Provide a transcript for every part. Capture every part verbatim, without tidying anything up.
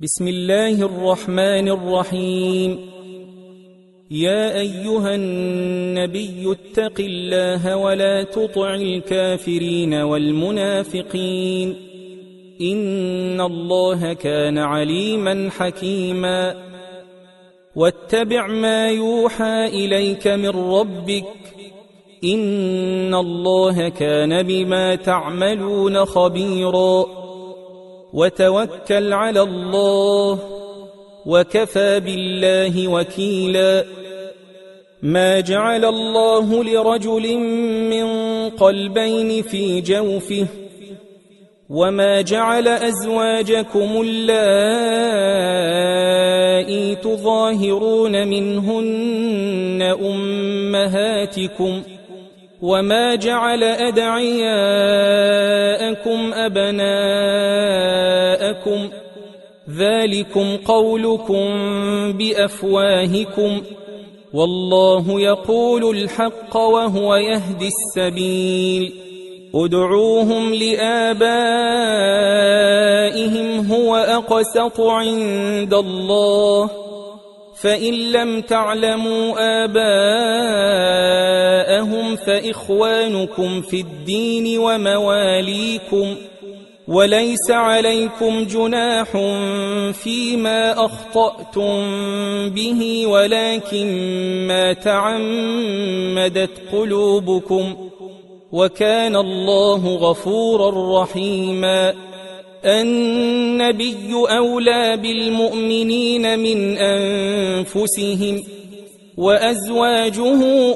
بسم الله الرحمن الرحيم. يا أيها النبي اتق الله ولا تطع الكافرين والمنافقين إن الله كان عليما حكيما. واتبع ما يوحى إليك من ربك إن الله كان بما تعملون خبيرا. وتوكل على الله وكفى بالله وكيلا. ما جعل الله لرجل من قلبين في جوفه وما جعل أزواجكم اللائي تظاهرون منهن أمهاتكم وما جعل أدعياءكم أبناءكم ذلكم قولكم بأفواهكم والله يقول الحق وهو يهدي السبيل. ادعوهم لآبائهم هو أقسط عند الله فإن لم تعلموا آباءهم فإخوانكم في الدين ومواليكم وليس عليكم جناح فيما أخطأتم به ولكن ما تعمدت قلوبكم وكان الله غفورا رحيما. النبي أولى بالمؤمنين من أنفسهم وأزواجه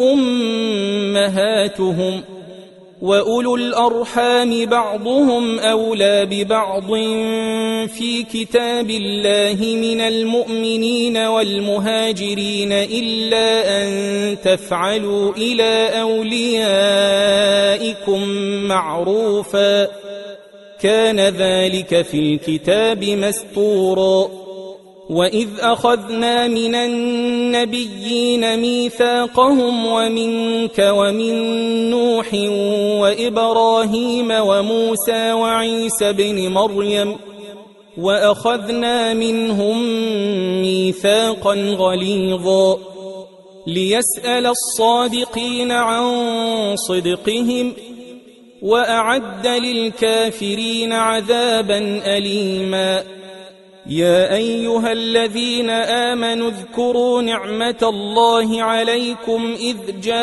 أمهاتهم وأولو الأرحام بعضهم أولى ببعض في كتاب الله من المؤمنين والمهاجرين إلا أن تفعلوا إلى أوليائكم معروفا كان ذلك في الكتاب مسطورا. وإذ أخذنا من النبيين ميثاقهم ومنك ومن نوح وإبراهيم وموسى وعيسى بن مريم وأخذنا منهم ميثاقا غليظا ليسأل الصادقين عن صدقهم وأعد للكافرين عذابا أليما. يا أيها الذين آمنوا اذكروا نعمة الله عليكم إذ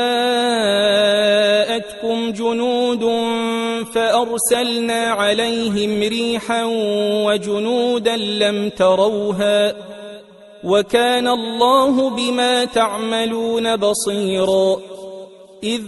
جاءتكم جنود فأرسلنا عليهم ريحا وجنودا لم تروها وكان الله بما تعملون بصيرا. إذ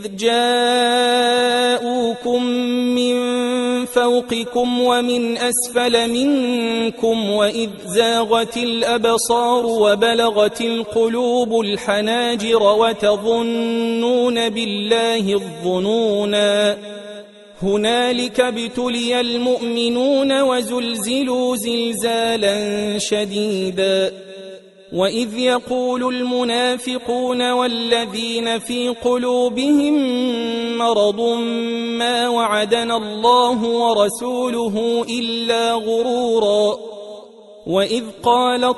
جاءوكم من فوقكم ومن أسفل منكم وإذ زاغت الأبصار وبلغت القلوب الحناجر وتظنون بالله الظنونا. هنالك ابتلي المؤمنون وزلزلوا زلزالا شديدا. وإذ يقول المنافقون والذين في قلوبهم مرض ما وعدنا الله ورسوله إلا غرورا. وإذ قالت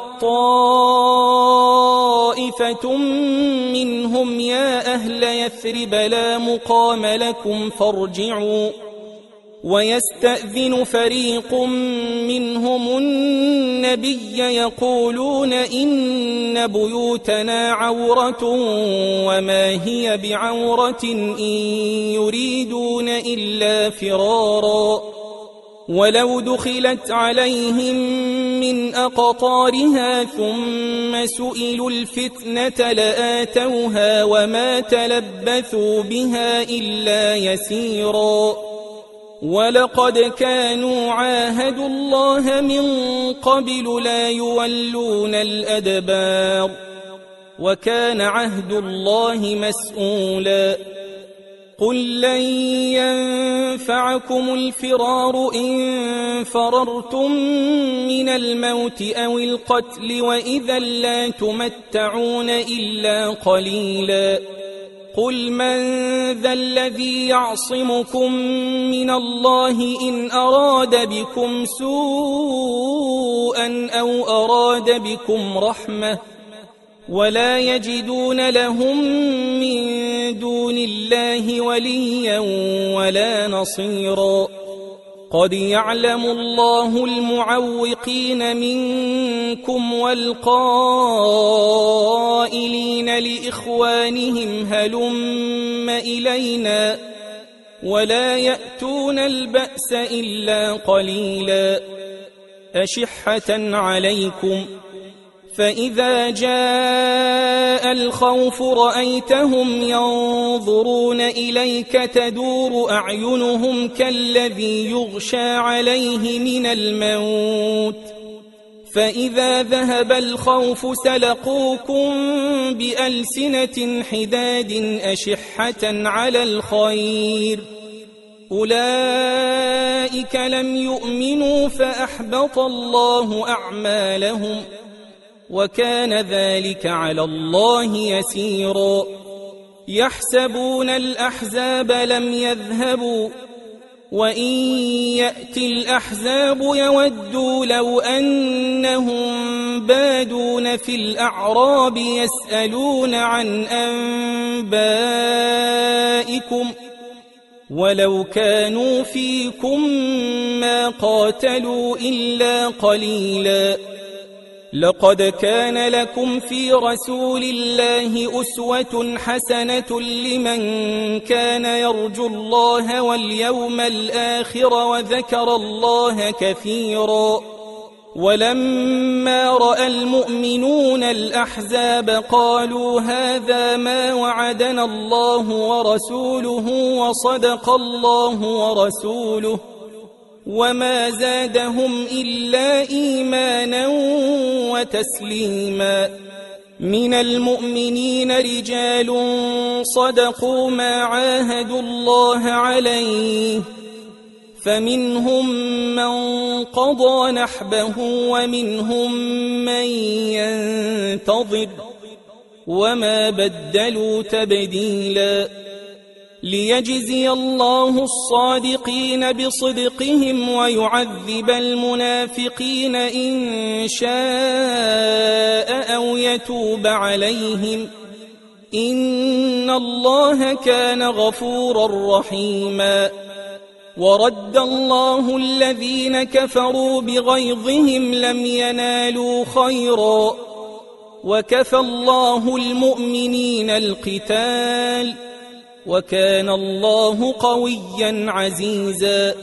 طائفة منهم يا أهل يثرب لا مقام لكم فارجعوا ويستأذن فريق منهم النبي يقولون إن بيوتنا عورة وما هي بعورة إن يريدون إلا فرارا. ولو دخلت عليهم من أقطارها ثم سئلوا الفتنة لآتوها وما تلبثوا بها إلا يسيرا. ولقد كانوا عاهدوا الله من قبل لا يولون الأدبار وكان عهد الله مسؤولا. قل لن ينفعكم الفرار إن فررتم من الموت أو القتل وإذا لا تمتعون إلا قليلا. قل من ذا الذي يعصمكم من الله إن أراد بكم سوءا أو أراد بكم رحمة ولا يجدون لهم من دون الله وليا ولا نصيرا قد يعلم الله المعوقين منكم والقائلين لإخوانهم هلم إلينا ولا يأتون البأس إلا قليلا أشحة عليكم فإذا جاء الخوف رأيتهم ينظرون إليك تدور أعينهم كالذي يغشى عليه من الموت فإذا ذهب الخوف سلقوكم بألسنة حداد أشحة على الخير أولئك لم يؤمنوا فأحبط الله أعمالهم وكان ذلك على الله يسيرا يحسبون الأحزاب لم يذهبوا وإن يأتي الأحزاب يودوا لو أنهم بادون في الأعراب يسألون عن أنبائكم ولو كانوا فيكم ما قاتلوا إلا قليلا لقد كان لكم في رسول الله أسوة حسنة لمن كان يرجو الله واليوم الآخر وذكر الله كثيرا ولما رأى المؤمنون الأحزاب قالوا هذا ما وعدنا الله ورسوله وصدق الله ورسوله وما زادهم إلا إيمانا وتسليما من المؤمنين رجال صدقوا ما عاهدوا الله عليه فمنهم من قضى نحبه ومنهم من ينتظر وما بدلوا تبديلا ليجزي الله الصادقين بصدقهم ويعذب المنافقين إن شاء أو يتوب عليهم إن الله كان غفورا رحيما ورد الله الذين كفروا بغيظهم لم ينالوا خيرا وكفى الله المؤمنين القتال وكان الله قويا عزيزا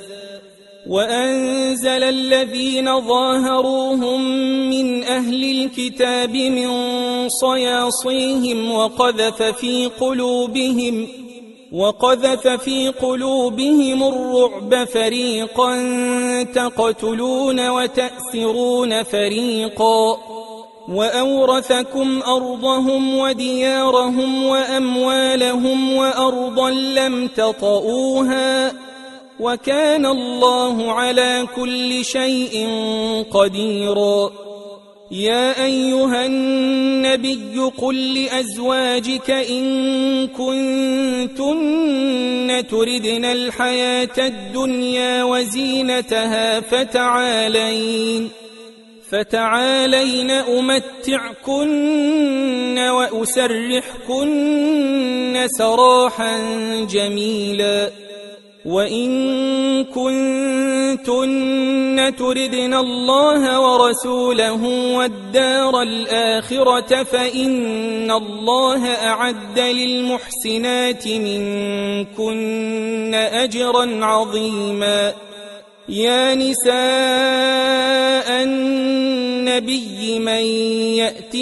وأنزل الذين ظاهروهم من أهل الكتاب من صياصيهم وقذف في قلوبهم وقذف في قلوبهم الرعب فريقا تقتلون وتأسرون فريقا وأورثكم أرضهم وديارهم وأموالهم وأرضا لم تطئوها وكان الله على كل شيء قديرا يا أيها النبي قل لأزواجك إن كنتن تردن الحياة الدنيا وزينتها فتعالين فتعالين أمتعكن وأسرحكن سراحا جميلا وإن كنتن تردن الله ورسوله والدار الآخرة فإن الله أعد للمحسنات منكن أجرا عظيما يا نساء النبي من يأت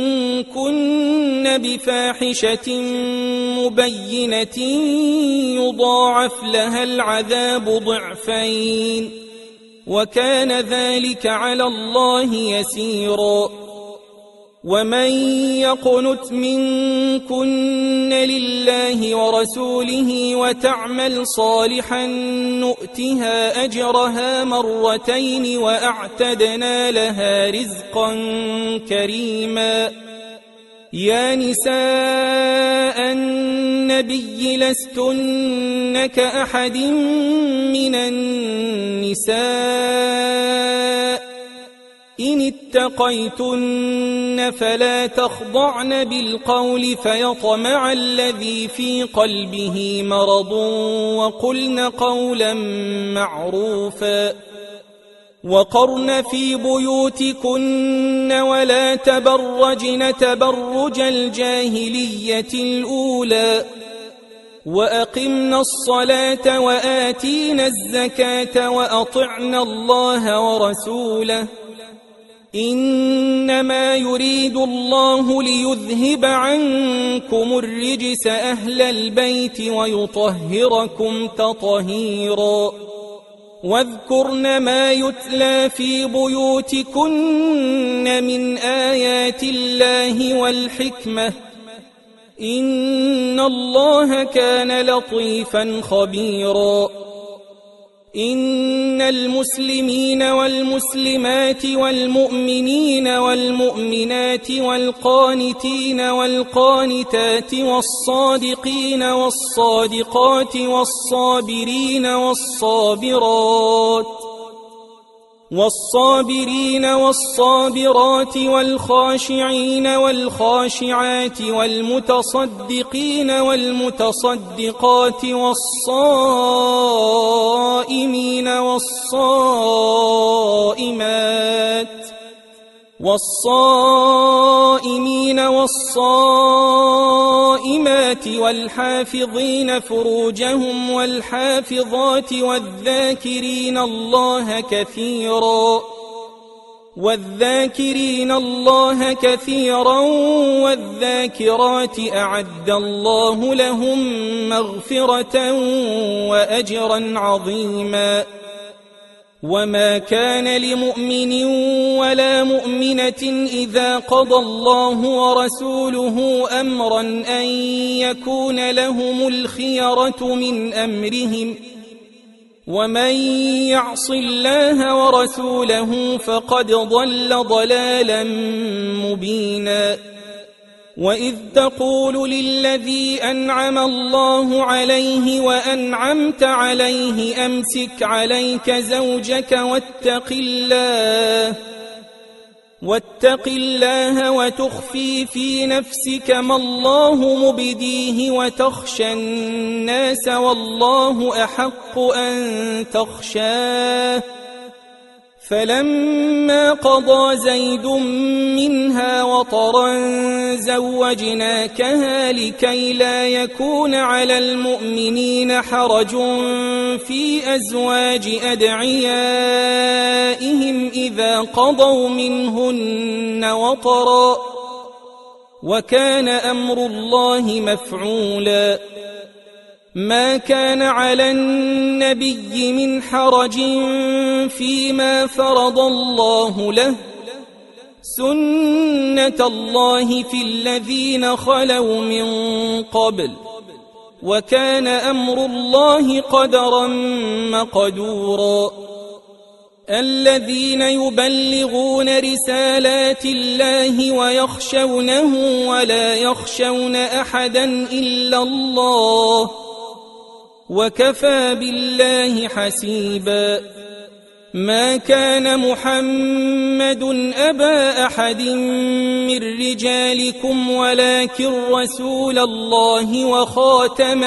منكن بفاحشة مبينة يضاعف لها العذاب ضعفين وكان ذلك على الله يسيرا ومن يقنت منكن لله ورسوله وتعمل صالحا نؤتها أجرها مرتين وأعتدنا لها رزقا كريما يا نساء النبي لستن كأحد من النساء إن اتقيتن فلا تخضعن بالقول فيطمع الذي في قلبه مرض وقلن قولا معروفا وقرن في بيوتكن ولا تبرجن تبرج الجاهلية الأولى وأقمنا الصلاة وآتينا الزكاة وأطعنا الله ورسوله إنما يريد الله ليذهب عنكم الرجس أهل البيت ويطهركم تطهيرا واذكرن ما يتلى في بيوتكن من آيات الله والحكمة إن الله كان لطيفا خبيرا إن المسلمين والمسلمات والمؤمنين والمؤمنات والقانتين والقانتات والصادقين والصادقات والصابرين والصابرات والصابرين والصابرات والخاشعين والخاشعات والمتصدقين والمتصدقات والصائمين والصائمات والصائمين والصائمات والحافظين فروجهم والحافظات والذاكرين الله كثيرا والذاكرين الله كثيرا والذاكرات أعد الله لهم مغفرة وأجرا عظيما وما كان لمؤمن ولا مؤمنة إذا قضى الله ورسوله أمرا أن يكون لهم الخيرة من أمرهم ومن يعص الله ورسوله فقد ضل ضلالا مبينا وإذ تقول للذي أنعم الله عليه وأنعمت عليه أمسك عليك زوجك واتق الله واتق الله وتخفي في نفسك ما الله مبديه وتخشى الناس والله أحق أن تخشاه فلما قضى زيد منها وطرا زوجناكها لكي لا يكون على المؤمنين حرج في أزواج أدعيائهم إذا قضوا منهن وطرا وكان أمر الله مفعولا ما كان على النبي من حرج فيما فرض الله له سنة الله في الذين خلوا من قبل وكان أمر الله قدرا مقدورا الذين يبلغون رسالات الله ويخشونه ولا يخشون أحدا إلا الله وكفى بالله حسيبا ما كان محمد أبا أحد من رجالكم ولكن رسول الله وخاتم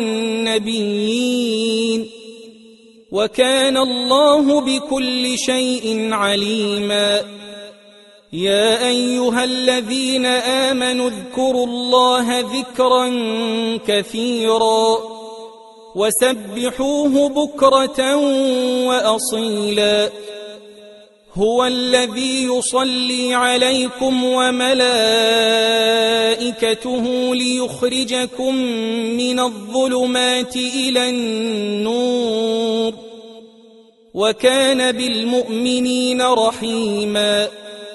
النبيين وكان الله بكل شيء عليما يا أيها الذين آمنوا اذكروا الله ذكرا كثيرا وسبحوه بكرة وأصيلا هو الذي يصلي عليكم وملائكته ليخرجكم من الظلمات إلى النور وكان بالمؤمنين رحيما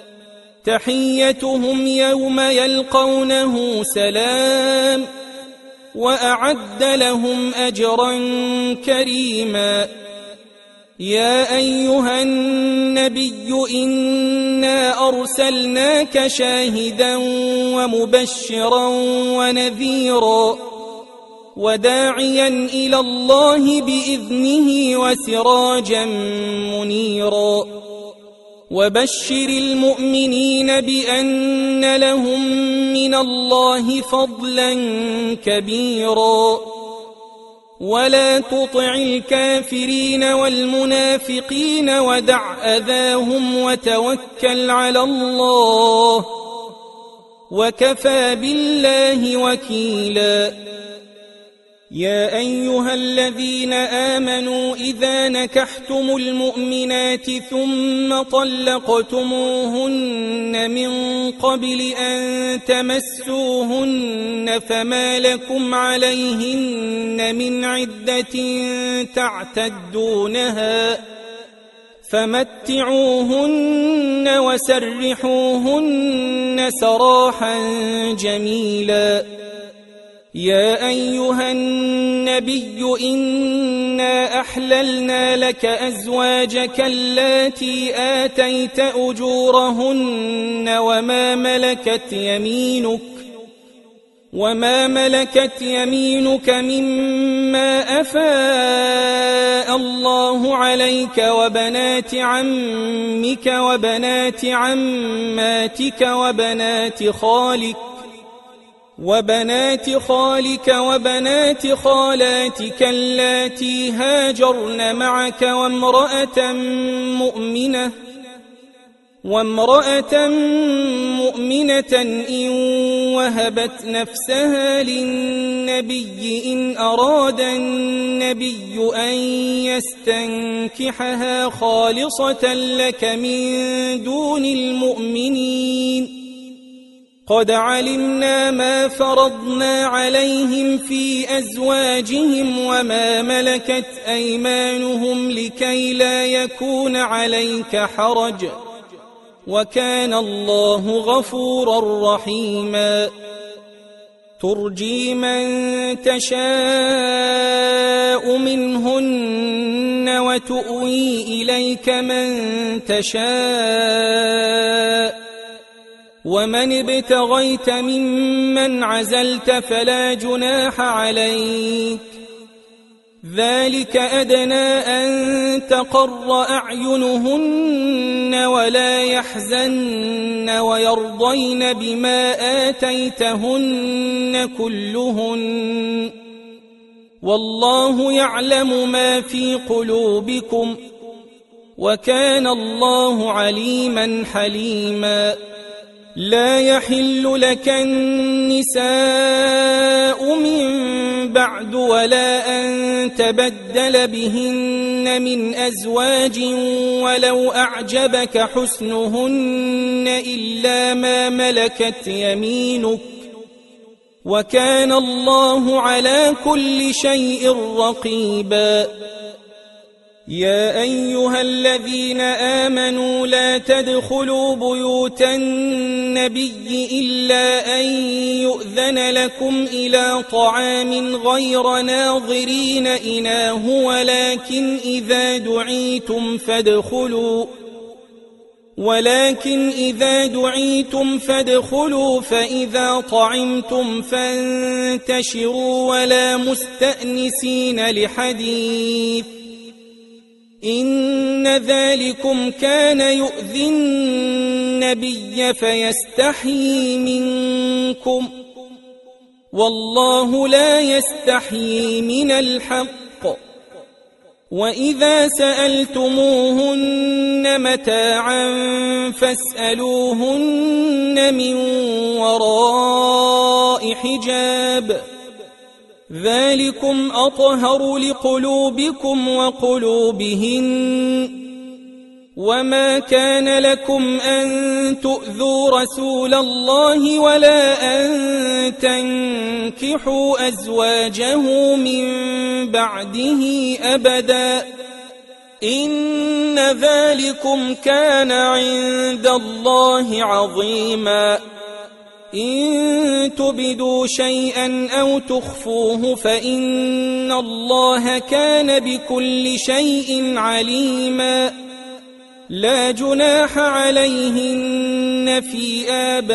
تحيتهم يوم يلقونه سلام وأعد لهم أجرا كريما يا أيها النبي إنا أرسلناك شاهدا ومبشرا ونذيرا وداعيا إلى الله بإذنه وسراجا منيرا وبشر المؤمنين بأن لهم من الله فضلا كبيرا ولا تطع الكافرين والمنافقين ودع أذاهم وتوكل على الله وكفى بالله وكيلا يا أيها الذين آمنوا إذا نكحتم المؤمنات ثم طلقتموهن من قبل أن تمسوهن فما لكم عليهن من عدة تعتدونها فمتعوهن وسرحوهن سراحا جميلا يا أيها النبي إنا أحللنا لك أزواجك اللاتي آتيت أجورهن وما ملكت يمينك وما ملكت يمينك مما أفاء الله عليك وبنات عمك وبنات عماتك وبنات خالك وبنات خالك وبنات خالاتك اللاتي هاجرن معك وامرأة مؤمنة وامرأة مؤمنة إن وهبت نفسها للنبي إن أراد النبي أن يستنكحها خالصة لك من دون المؤمنين قد علمنا ما فرضنا عليهم في أزواجهم وما ملكت أيمانهم لكي لا يكون عليك حرج وكان الله غفورا رحيما ترجي من تشاء منهن وتؤوي إليك من تشاء ومن ابتغيت ممن عزلت فلا جناح عليك ذلك أدنى أن تقر أعينهن ولا يحزن ويرضين بما آتيتهن كلهن والله يعلم ما في قلوبكم وكان الله عليما حليما لا يحل لك النساء من بعد ولا أن تبدل بهن من أزواج ولو أعجبك حسنهن إلا ما ملكت يمينك وكان الله على كل شيء رقيبا يا أيها الذين آمنوا لا تدخلوا بيوت النبي إلا أن يؤذن لكم إلى طعام غير ناظرين إناه ولكن إذا دعيتم فادخلوا ولكن إذا دعيتم فادخلوا فإذا طعمتم فانتشروا ولا مستأنسين لحديث إن ذلكم كان يؤذي النبي فيستحيي منكم والله لا يستحيي من الحق وإذا سألتموهن متاعا فاسألوهن من وراء حجاب ذلكم أطهر لقلوبكم وقلوبهن وما كان لكم أن تؤذوا رسول الله ولا أن تنكحوا أزواجه من بعده أبدا إن ذلكم كان عند الله عظيما إن تبدوا شيئا أو تخفوه فإن الله كان بكل شيء عليما لا جناح عليهن في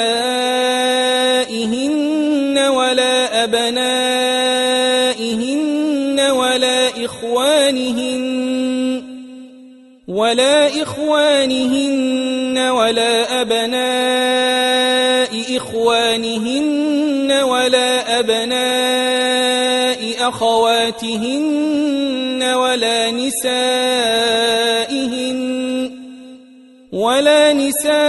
آبائهن ولا أبنائهن ولا إخوانهن ولا إخوانهن ولا أبناء إخوانهن ولا أبناء أخواتهن ولا نسائهن ولا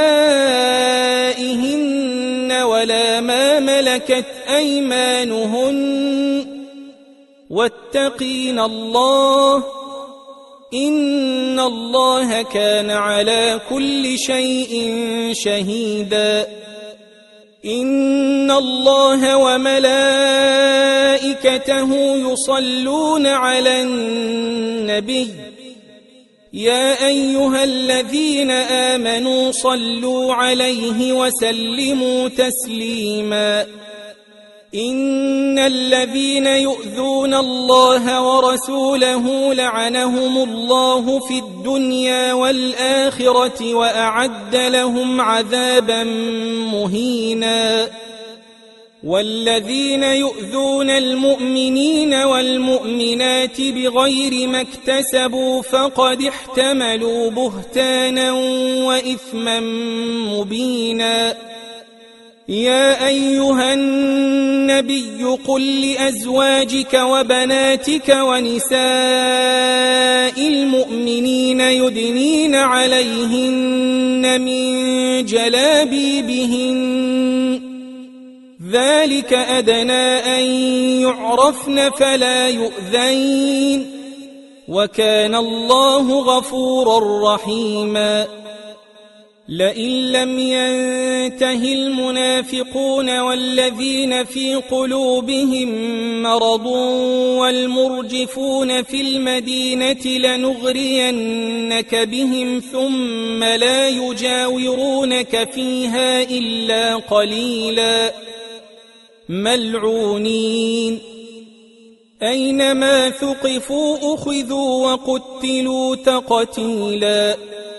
نسائهن ولا ما ملكت أيمانهن واتقين الله إن الله كان على كل شيء شهيدا إن الله وملائكته يصلون على النبي يا أيها الذين آمنوا صلوا عليه وسلموا تسليما إن الذين يؤذون الله ورسوله لعنهم الله في الدنيا والآخرة وأعد لهم عذابا مهينا والذين يؤذون المؤمنين والمؤمنات بغير ما اكتسبوا فقد احتملوا بهتانا وإثما مبينا يا أيها النبي قل لأزواجك وبناتك ونساء المؤمنين يدنين عليهن من جلابيبهن ذلك أدنى أن يعرفن فلا يؤذين وكان الله غفورا رحيما لئن لم ينته المنافقون والذين في قلوبهم مرض والمرجفون في المدينة لنغرينك بهم ثم لا يجاورونك فيها إلا قليلا ملعونين أينما ثقفوا أخذوا وقتلوا تقتيلا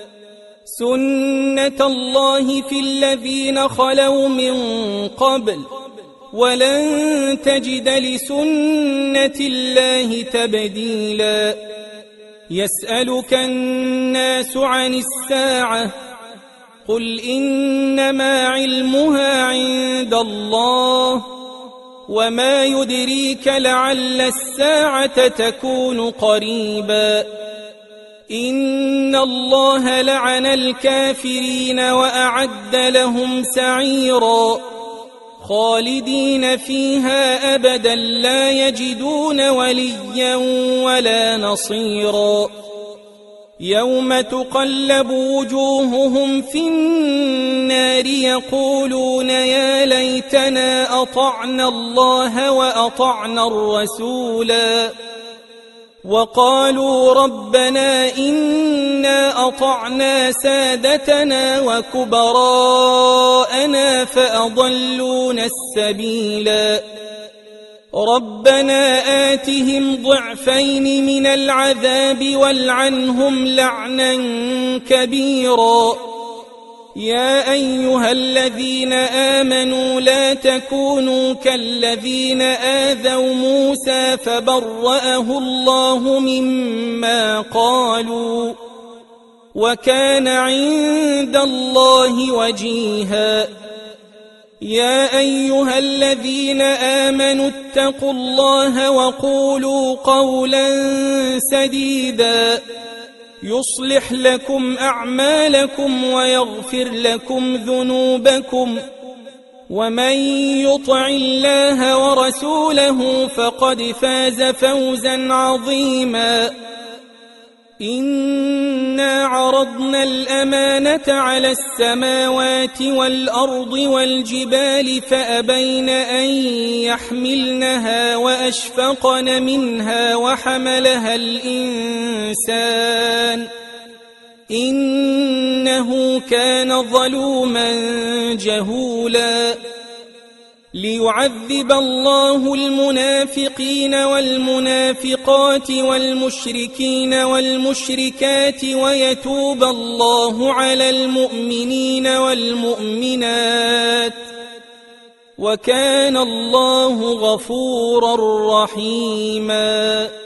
سنة الله في الذين خلوا من قبل ولن تجد لسنة الله تبديلا يسألك الناس عن الساعة قل إنما علمها عند الله وما يدريك لعل الساعة تكون قريبا إن الله لعن الكافرين وأعد لهم سعيرا خالدين فيها أبدا لا يجدون وليا ولا نصيرا يوم تقلب وجوههم في النار يقولون يا ليتنا أطعنا الله وأطعنا الرسولا وقالوا ربنا إنا أطعنا سادتنا وكبراءنا فأضلونا السبيلا ربنا آتهم ضعفين من العذاب والعنهم لعنا كبيرا يا أيها الذين آمنوا لا تكونوا كالذين آذوا موسى فبرأه الله مما قالوا وكان عند الله وجيها يا أيها الذين آمنوا اتقوا الله وقولوا قولا سديدا يصلح لكم أعمالكم ويغفر لكم ذنوبكم ومن يطع الله ورسوله فقد فاز فوزا عظيما إنا عرضنا الأمانة على السماوات والأرض والجبال فأبين أن يحملنها وأشفقن منها وحملها الإنسان إنه كان ظلوما جهولا ليعذب الله المنافقين والمنافقات والمشركين والمشركات ويتوب الله على المؤمنين والمؤمنات وكان الله غفورا رحيما.